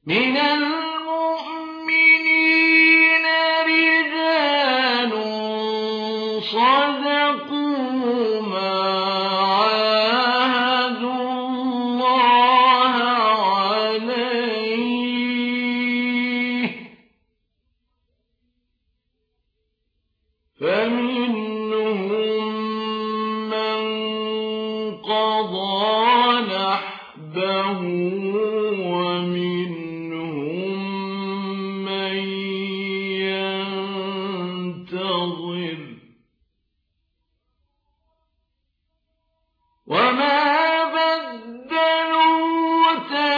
من المؤمنين رجال صدقوا ما عاهدوا الله عليه فمنهم من قضى نحبه ومنهم من ينتظر وما بدلوا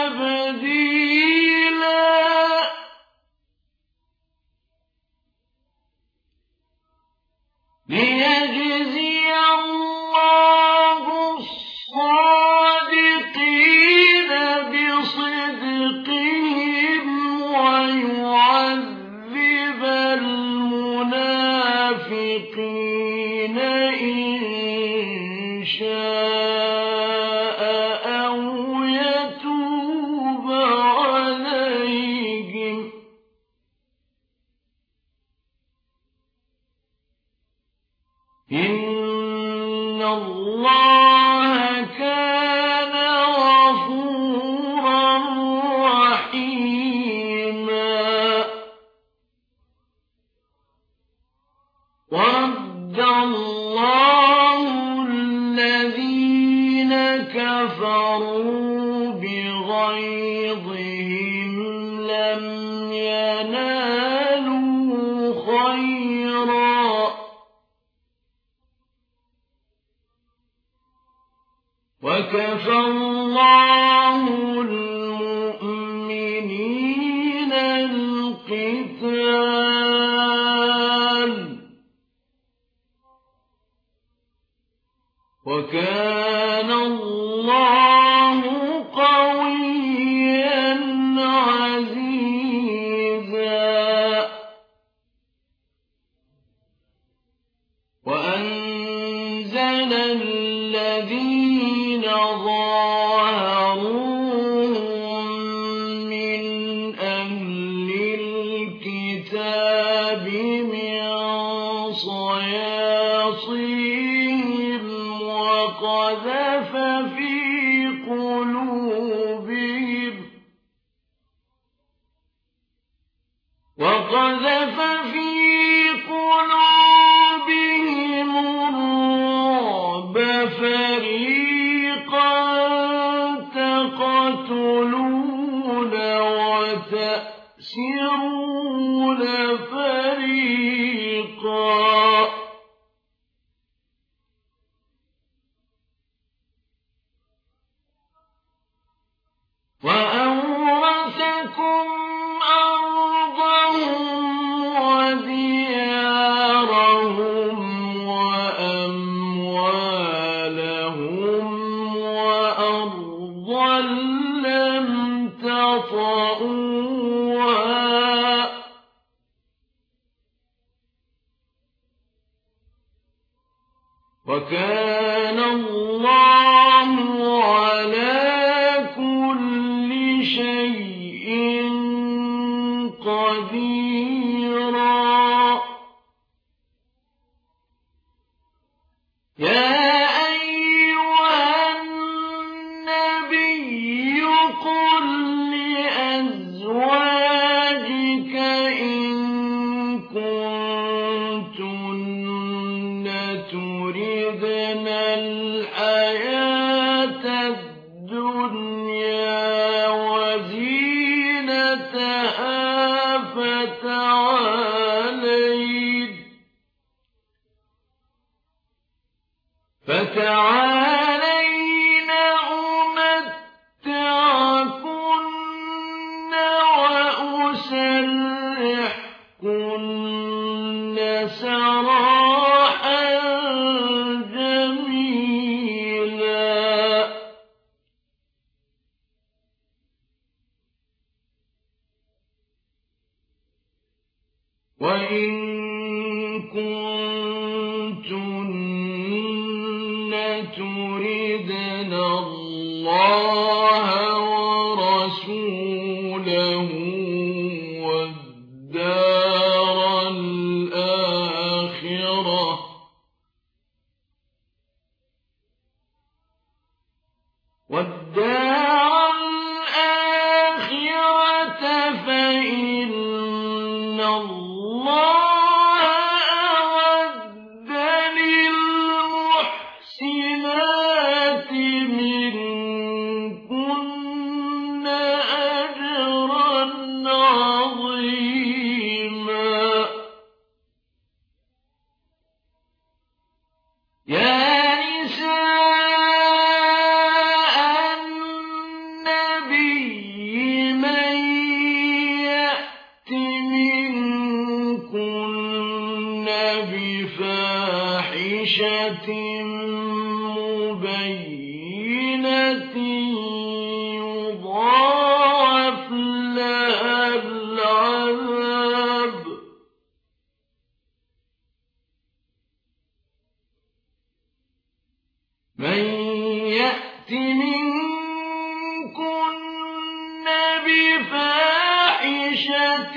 تبديلا ليجزي الله الصادقين بصدقهم ويعذب المنافقين إن شاء أو يتوب عليهم إن الله كان غفورا رحيما ورد الله الذين كفروا بغيظهم لم ينالوا خيرا وكفى الله المؤمنين القتال وكان الله قويا عزيزا وأنزل الذين ظاهروهم من أهل الكتاب من صياصيهم وقذف في قلوبهم الرعب فريقا تقتلون وتأسرون فريقا وأورثكم أرضهم وديارهم وأموالهم وأرضا لم تطئوها وكان الله على كل شيء قديرا يا أيها النبي قل لأزواجك إن كنتن تردن الحياة الدنيا وزينتها فتعالين أمتعكن وأسرحكن سراحا جميلا وإن كنتن تردن الله ورسوله له والدار الآخرة فإن الله أعد للمحسنات منكن أجرا عظيما يا نساء النبي من يأت منكن بفاحشة مبينة يضاعف لها العذاب من يأت منكن بفاحشة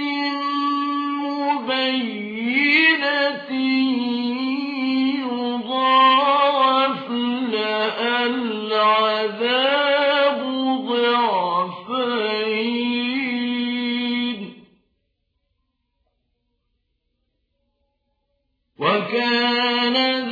مبينة يضاعف لها العذاب ضعفين وكان